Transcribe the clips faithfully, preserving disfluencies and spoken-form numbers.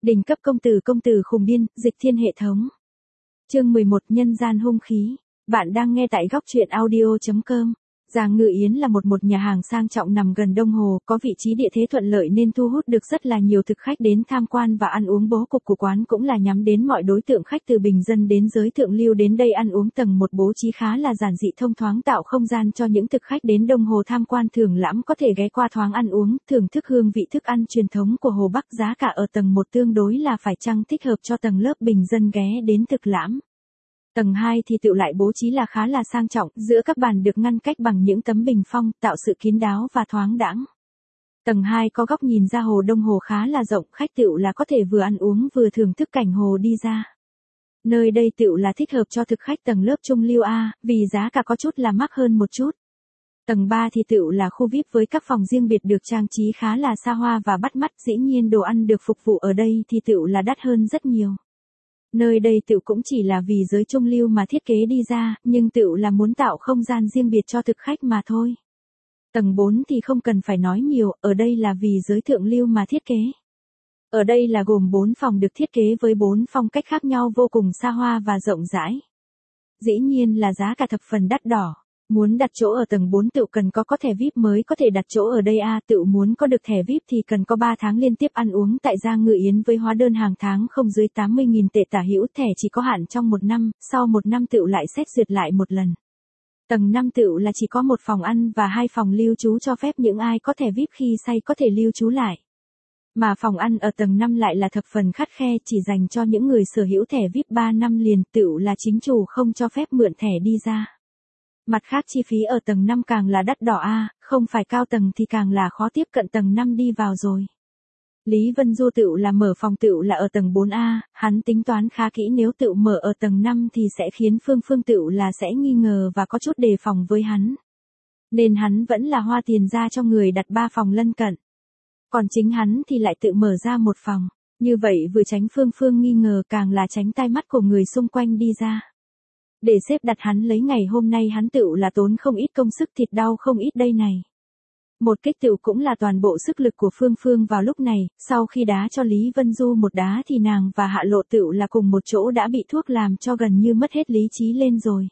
Đỉnh cấp công tử công tử khùng điên, dịch thiên hệ thống. Chương mười một Nhân gian hung khí. Bạn đang nghe tại góc truyện audio chấm com. Giàng Ngự Yến là một một nhà hàng sang trọng nằm gần Đông Hồ, có vị trí địa thế thuận lợi nên thu hút được rất là nhiều thực khách đến tham quan và ăn uống. Bố cục của quán cũng là nhắm đến mọi đối tượng khách từ bình dân đến giới thượng lưu đến đây ăn uống. Tầng một bố trí khá là giản dị thông thoáng, tạo không gian cho những thực khách đến Đông Hồ tham quan thưởng lãm có thể ghé qua thoáng ăn uống, thưởng thức hương vị thức ăn truyền thống của Hồ Bắc. Giá cả ở tầng một tương đối là phải chăng, thích hợp cho tầng lớp bình dân ghé đến thực lãm. Tầng hai thì tựu lại bố trí là khá là sang trọng, giữa các bàn được ngăn cách bằng những tấm bình phong, tạo sự kín đáo và thoáng đãng. Tầng hai có góc nhìn ra hồ Đông Hồ khá là rộng, khách tựu là có thể vừa ăn uống vừa thưởng thức cảnh hồ đi ra. Nơi đây tựu là thích hợp cho thực khách tầng lớp trung lưu A, vì giá cả có chút là mắc hơn một chút. Tầng ba thì tựu là khu vi ai pi với các phòng riêng biệt được trang trí khá là xa hoa và bắt mắt, dĩ nhiên đồ ăn được phục vụ ở đây thì tựu là đắt hơn rất nhiều. Nơi đây tựu cũng chỉ là vì giới trung lưu mà thiết kế đi ra, nhưng tựu là muốn tạo không gian riêng biệt cho thực khách mà thôi. Tầng bốn thì không cần phải nói nhiều, ở đây là vì giới thượng lưu mà thiết kế. Ở đây là gồm bốn phòng được thiết kế với bốn phong cách khác nhau vô cùng xa hoa và rộng rãi. Dĩ nhiên là giá cả thập phần đắt đỏ. Muốn đặt chỗ ở tầng bốn tựu cần có có thẻ vi ai pi mới có thể đặt chỗ ở đây a, tựu muốn có được thẻ vi ai pi thì cần có ba tháng liên tiếp ăn uống tại Giàng Ngự Yến với hóa đơn hàng tháng không dưới tám mươi nghìn tệ tả hữu, thẻ chỉ có hạn trong một năm, sau một năm tựu lại xét duyệt lại một lần. Tầng năm tựu là chỉ có một phòng ăn và hai phòng lưu trú, cho phép những ai có thẻ vi ai pi khi say có thể lưu trú lại. Mà phòng ăn ở tầng năm lại là thập phần khắt khe, chỉ dành cho những người sở hữu thẻ vi ai pi ba năm liền, tựu là chính chủ không cho phép mượn thẻ đi ra. Mặt khác chi phí ở tầng năm càng là đắt đỏ a, không phải cao tầng thì càng là khó tiếp cận tầng năm đi vào rồi. Lý Vân Du tựu là mở phòng tựu là ở tầng bốn a, hắn tính toán khá kỹ, nếu tựu mở ở tầng năm thì sẽ khiến Phương Phương tựu là sẽ nghi ngờ và có chút đề phòng với hắn. Nên hắn vẫn là hoa tiền ra cho người đặt ba phòng lân cận. Còn chính hắn thì lại tự mở ra một phòng, như vậy vừa tránh Phương Phương nghi ngờ, càng là tránh tai mắt của người xung quanh đi ra. Để xếp đặt hắn lấy ngày hôm nay hắn tựu là tốn không ít công sức, thịt đau không ít đây này. Một kích tựu cũng là toàn bộ sức lực của Phương Phương vào lúc này, sau khi đá cho Lý Vân Du một đá thì nàng và Hạ Lộ tựu là cùng một chỗ đã bị thuốc làm cho gần như mất hết lý trí lên rồi.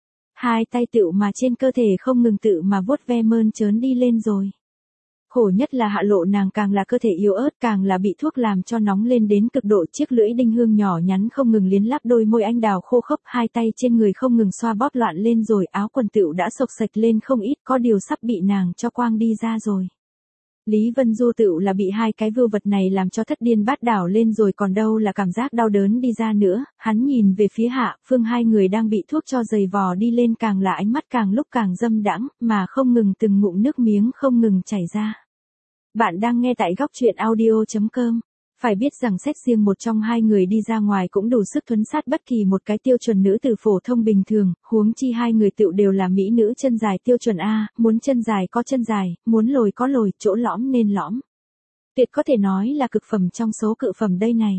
Hai tay tựu mà trên cơ thể không ngừng tự mà vuốt ve mơn trớn đi lên rồi. Khổ nhất là Hạ Lộ, nàng càng là cơ thể yếu ớt càng là bị thuốc làm cho nóng lên đến cực độ, chiếc lưỡi đinh hương nhỏ nhắn không ngừng liến lắp đôi môi anh đào khô khốc, hai tay trên người không ngừng xoa bóp loạn lên rồi, áo quần tựu đã xộc xệch lên không ít, có điều sắp bị nàng cho quang đi ra rồi. Lý Vân Du tựu là bị hai cái vưu vật này làm cho thất điên bát đảo lên rồi, còn đâu là cảm giác đau đớn đi ra nữa. Hắn nhìn về phía Hạ Phương, hai người đang bị thuốc cho dày vò đi lên, càng là ánh mắt càng lúc càng dâm đãng, mà không ngừng từng ngụm nước miếng không ngừng chảy ra. Bạn đang nghe tại góc truyện audio chấm com. Phải biết rằng xét riêng một trong hai người đi ra ngoài cũng đủ sức thuấn sát bất kỳ một cái tiêu chuẩn nữ tử phổ thông bình thường, huống chi hai người tựu đều là mỹ nữ chân dài tiêu chuẩn A, muốn chân dài có chân dài, muốn lồi có lồi, chỗ lõm nên lõm. Tuyệt có thể nói là cực phẩm trong số cự phẩm đây này.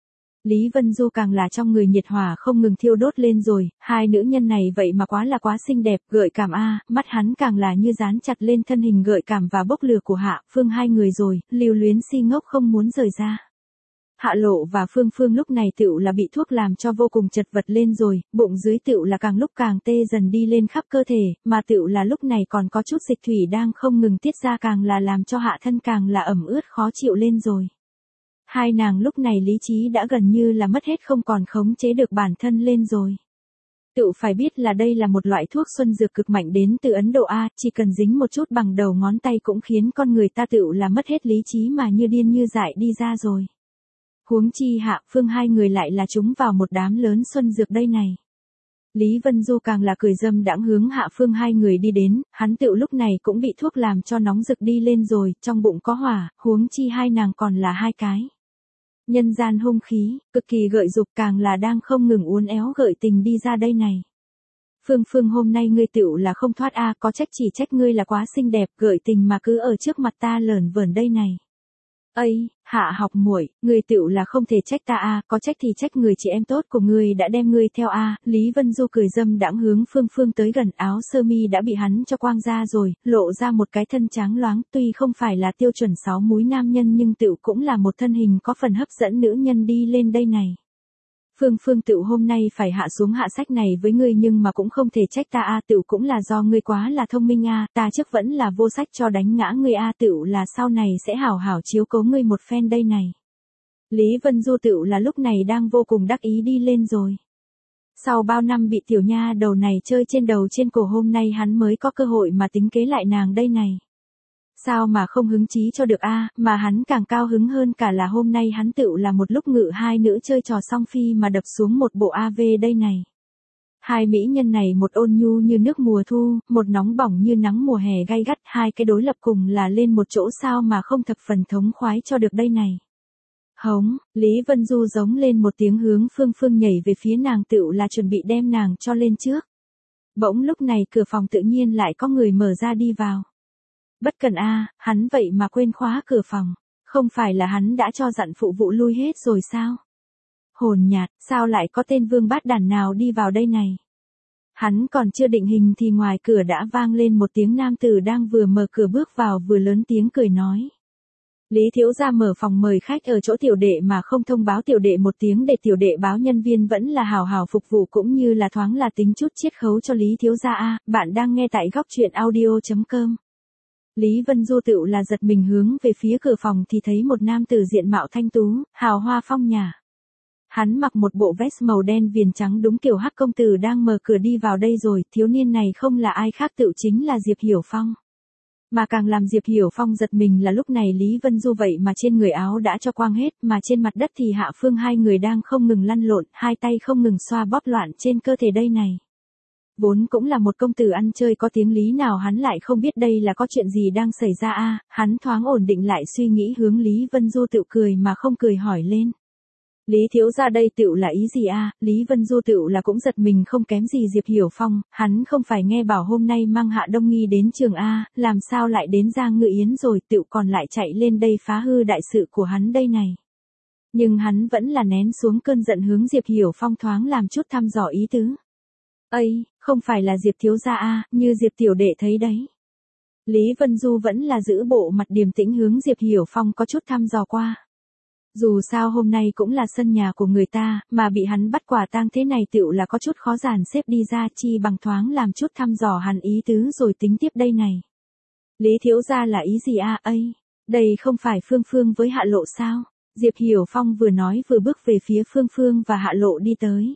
Lý Vân Du càng là trong người nhiệt hỏa không ngừng thiêu đốt lên rồi, hai nữ nhân này vậy mà quá là quá xinh đẹp, gợi cảm a, mắt hắn càng là như dán chặt lên thân hình gợi cảm và bốc lửa của Hạ Phương hai người rồi, lưu luyến si ngốc không muốn rời ra. Hạ Lộ và Phương Phương lúc này tựu là bị thuốc làm cho vô cùng chật vật lên rồi, bụng dưới tựu là càng lúc càng tê dần đi lên khắp cơ thể, mà tựu là lúc này còn có chút dịch thủy đang không ngừng tiết ra, càng là làm cho Hạ thân càng là ẩm ướt khó chịu lên rồi. Hai nàng lúc này lý trí đã gần như là mất hết, không còn khống chế được bản thân lên rồi. Tựu phải biết là đây là một loại thuốc xuân dược cực mạnh đến từ Ấn Độ A, chỉ cần dính một chút bằng đầu ngón tay cũng khiến con người ta tựu là mất hết lý trí mà như điên như dại đi ra rồi. Huống chi Hạ Phương hai người lại là chúng vào một đám lớn xuân dược đây này. Lý Vân Du càng là cười dâm đãng hướng Hạ Phương hai người đi đến, hắn tựu lúc này cũng bị thuốc làm cho nóng rực đi lên rồi, trong bụng có hỏa, huống chi hai nàng còn là hai cái. Nhân gian hung khí, cực kỳ gợi dục, càng là đang không ngừng uốn éo gợi tình đi ra đây này. Phương Phương, hôm nay ngươi tựu là không thoát a, có trách chỉ trách ngươi là quá xinh đẹp, gợi tình mà cứ ở trước mặt ta lởn vởn đây này. Ây, Hạ học muội, ngươi tựu là không thể trách ta a, có trách thì trách người chị em tốt của ngươi đã đem ngươi theo a. Lý Vân Du cười dâm đãng hướng Phương Phương tới gần, áo sơ mi đã bị hắn cho quang ra rồi, lộ ra một cái thân trắng loáng, tuy không phải là tiêu chuẩn sáu múi nam nhân nhưng tựu cũng là một thân hình có phần hấp dẫn nữ nhân đi lên đây này. Phương Phương tựu hôm nay phải hạ xuống hạ sách này với ngươi nhưng mà cũng không thể trách ta a, tựu cũng là do ngươi quá là thông minh a, ta trước vẫn là vô sách cho đánh ngã ngươi a, tựu là sau này sẽ hảo hảo chiếu cố ngươi một phen đây này. Lý Vân Du tựu là lúc này đang vô cùng đắc ý đi lên rồi. Sau bao năm bị tiểu nha đầu này chơi trên đầu trên cổ, hôm nay hắn mới có cơ hội mà tính kế lại nàng đây này. Sao mà không hứng chí cho được a, mà hắn càng cao hứng hơn cả là hôm nay hắn tựu là một lúc ngự hai nữ chơi trò song phi mà đập xuống một bộ a vê đây này. Hai mỹ nhân này một ôn nhu như nước mùa thu, một nóng bỏng như nắng mùa hè gay gắt, hai cái đối lập cùng là lên một chỗ sao mà không thập phần thống khoái cho được đây này. Hống, Lý Vân Du giống lên một tiếng hướng Phương Phương nhảy về phía nàng, tựu là chuẩn bị đem nàng cho lên trước. Bỗng lúc này cửa phòng tự nhiên lại có người mở ra đi vào. Bất cần a, hắn vậy mà quên khóa cửa phòng, không phải là hắn đã cho dặn phụ vụ lui hết rồi sao? Hồn nhạt, sao lại có tên vương bát đàn nào đi vào đây này? Hắn còn chưa định hình thì ngoài cửa đã vang lên một tiếng nam tử đang vừa mở cửa bước vào vừa lớn tiếng cười nói. Lý thiếu gia mở phòng mời khách ở chỗ tiểu đệ mà không thông báo tiểu đệ một tiếng để tiểu đệ báo nhân viên vẫn là hào hào phục vụ cũng như là thoáng là tính chút chiết khấu cho Lý thiếu gia a. Bạn đang nghe tại góc truyện audio chấm com. Lý Vân Du tựu là giật mình hướng về phía cửa phòng thì thấy một nam tử diện mạo thanh tú, hào hoa phong nhã. Hắn mặc một bộ vest màu đen viền trắng đúng kiểu hắc công tử đang mở cửa đi vào đây rồi, thiếu niên này không là ai khác tựu chính là Diệp Hiểu Phong. Mà càng làm Diệp Hiểu Phong giật mình là lúc này Lý Vân Du vậy mà trên người áo đã cho quang hết, mà trên mặt đất thì Hạ Phương hai người đang không ngừng lăn lộn, hai tay không ngừng xoa bóp loạn trên cơ thể đây này. Vốn cũng là một công tử ăn chơi có tiếng lý nào hắn lại không biết đây là có chuyện gì đang xảy ra a, hắn thoáng ổn định lại suy nghĩ hướng Lý Vân Du tựu cười mà không cười hỏi lên. Lý thiếu gia đây tựu là ý gì a? Lý Vân Du tựu là cũng giật mình không kém gì Diệp Hiểu Phong, hắn không phải nghe bảo hôm nay mang Hạ Đông Nghi đến trường a, làm sao lại đến Giang Ngự Yến rồi tựu còn lại chạy lên đây phá hư đại sự của hắn đây này. Nhưng hắn vẫn là nén xuống cơn giận hướng Diệp Hiểu Phong thoáng làm chút thăm dò ý tứ. Ây, không phải là Diệp thiếu gia a, như Diệp tiểu đệ thấy đấy. Lý Vân Du vẫn là giữ bộ mặt điềm tĩnh hướng Diệp Hiểu Phong có chút thăm dò qua. Dù sao hôm nay cũng là sân nhà của người ta, mà bị hắn bắt quả tang thế này tựu là có chút khó dàn xếp đi ra, chi bằng thoáng làm chút thăm dò hắn ý tứ rồi tính tiếp đây này. Lý thiếu gia là ý gì a? Ây, đây không phải Phương Phương với Hạ Lộ sao? Diệp Hiểu Phong vừa nói vừa bước về phía Phương Phương và Hạ Lộ đi tới.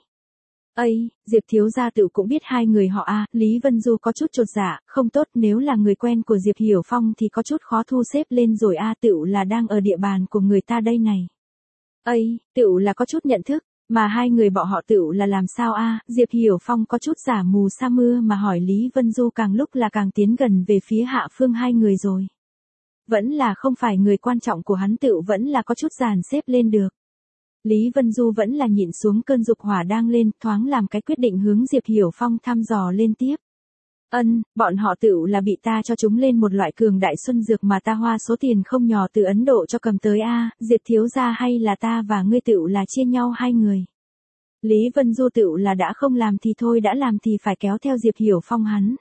Ây, Diệp thiếu gia tựu cũng biết hai người họ a. Lý Vân Du có chút chột dạ, không tốt, nếu là người quen của Diệp Hiểu Phong thì có chút khó thu xếp lên rồi a, tựu là đang ở địa bàn của người ta đây này. Ây, tựu là có chút nhận thức, mà hai người bọn họ tựu là làm sao a? Diệp Hiểu Phong có chút giả mù sa mưa mà hỏi Lý Vân Du, càng lúc là càng tiến gần về phía Hạ Phương hai người rồi. Vẫn là không phải người quan trọng của hắn tựu vẫn là có chút dàn xếp lên được. Lý Vân Du vẫn là nhịn xuống cơn dục hỏa đang lên, thoáng làm cái quyết định hướng Diệp Hiểu Phong thăm dò lên tiếp. Ân, bọn họ tựu là bị ta cho chúng lên một loại cường đại xuân dược mà ta hoa số tiền không nhỏ từ Ấn Độ cho cầm tới a, Diệp thiếu gia hay là ta và ngươi tựu là chia nhau hai người. Lý Vân Du tựu là đã không làm thì thôi, đã làm thì phải kéo theo Diệp Hiểu Phong hắn.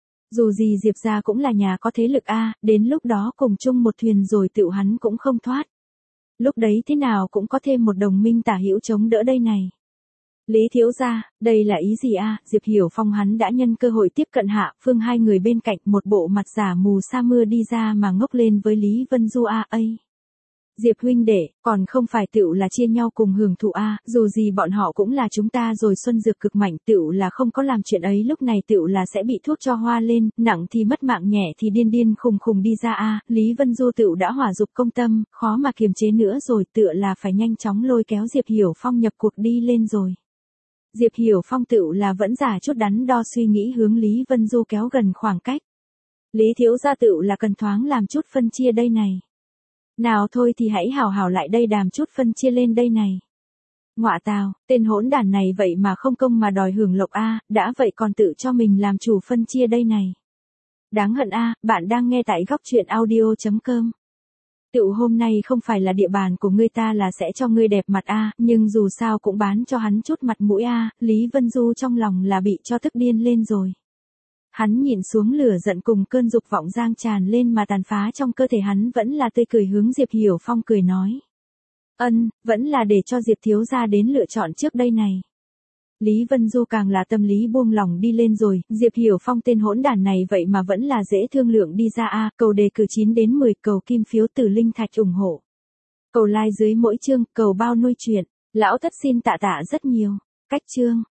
Dù gì Diệp gia cũng là nhà có thế lực a, đến lúc đó cùng chung một thuyền rồi tựu hắn cũng không thoát. Lúc đấy thế nào cũng có thêm một đồng minh tả hữu chống đỡ đây này. Lý thiếu gia, đây là ý gì a? Diệp Hiểu Phong hắn đã nhân cơ hội tiếp cận Hạ Phương hai người bên cạnh, một bộ mặt giả mù sa mưa đi ra mà ngốc lên với Lý Vân Du a. Ây, Diệp huynh đệ, còn không phải tựu là chia nhau cùng hưởng thụ a, dù gì bọn họ cũng là chúng ta rồi, xuân dược cực mạnh, tựu là không có làm chuyện ấy lúc này tựu là sẽ bị thuốc cho hoa lên, nặng thì mất mạng, nhẹ thì điên điên khùng khùng đi ra a. Lý Vân Du tựu đã hỏa dục công tâm, khó mà kiềm chế nữa rồi, tựa là phải nhanh chóng lôi kéo Diệp Hiểu Phong nhập cuộc đi lên rồi. Diệp Hiểu Phong tựu là vẫn giả chút đắn đo suy nghĩ hướng Lý Vân Du kéo gần khoảng cách. Lý thiếu gia tựu là cần thoáng làm chút phân chia đây này. Nào thôi thì hãy hào hào lại đây đàm chút phân chia lên đây này. Ngọa tào, tên hỗn đản này vậy mà không công mà đòi hưởng lộc a, đã vậy còn tự cho mình làm chủ phân chia đây này. Đáng hận a, bạn đang nghe tại góc truyện audio chấm com. Tựu hôm nay không phải là địa bàn của ngươi ta là sẽ cho ngươi đẹp mặt a, nhưng dù sao cũng bán cho hắn chút mặt mũi a, Lý Vân Du trong lòng là bị cho tức điên lên rồi. Hắn nhìn xuống lửa giận cùng cơn dục vọng giang tràn lên mà tàn phá trong cơ thể hắn vẫn là tươi cười hướng Diệp Hiểu Phong cười nói. Ân, vẫn là để cho Diệp thiếu gia đến lựa chọn trước đây này. Lý Vân Du càng là tâm lý buông lòng đi lên rồi, Diệp Hiểu Phong tên hỗn đản này vậy mà vẫn là dễ thương lượng đi ra a, cầu đề cử chín đến mười, cầu kim phiếu từ linh thạch ủng hộ. Cầu like dưới mỗi chương, cầu bao nuôi chuyện, lão thất xin tạ tạ rất nhiều. Cách chương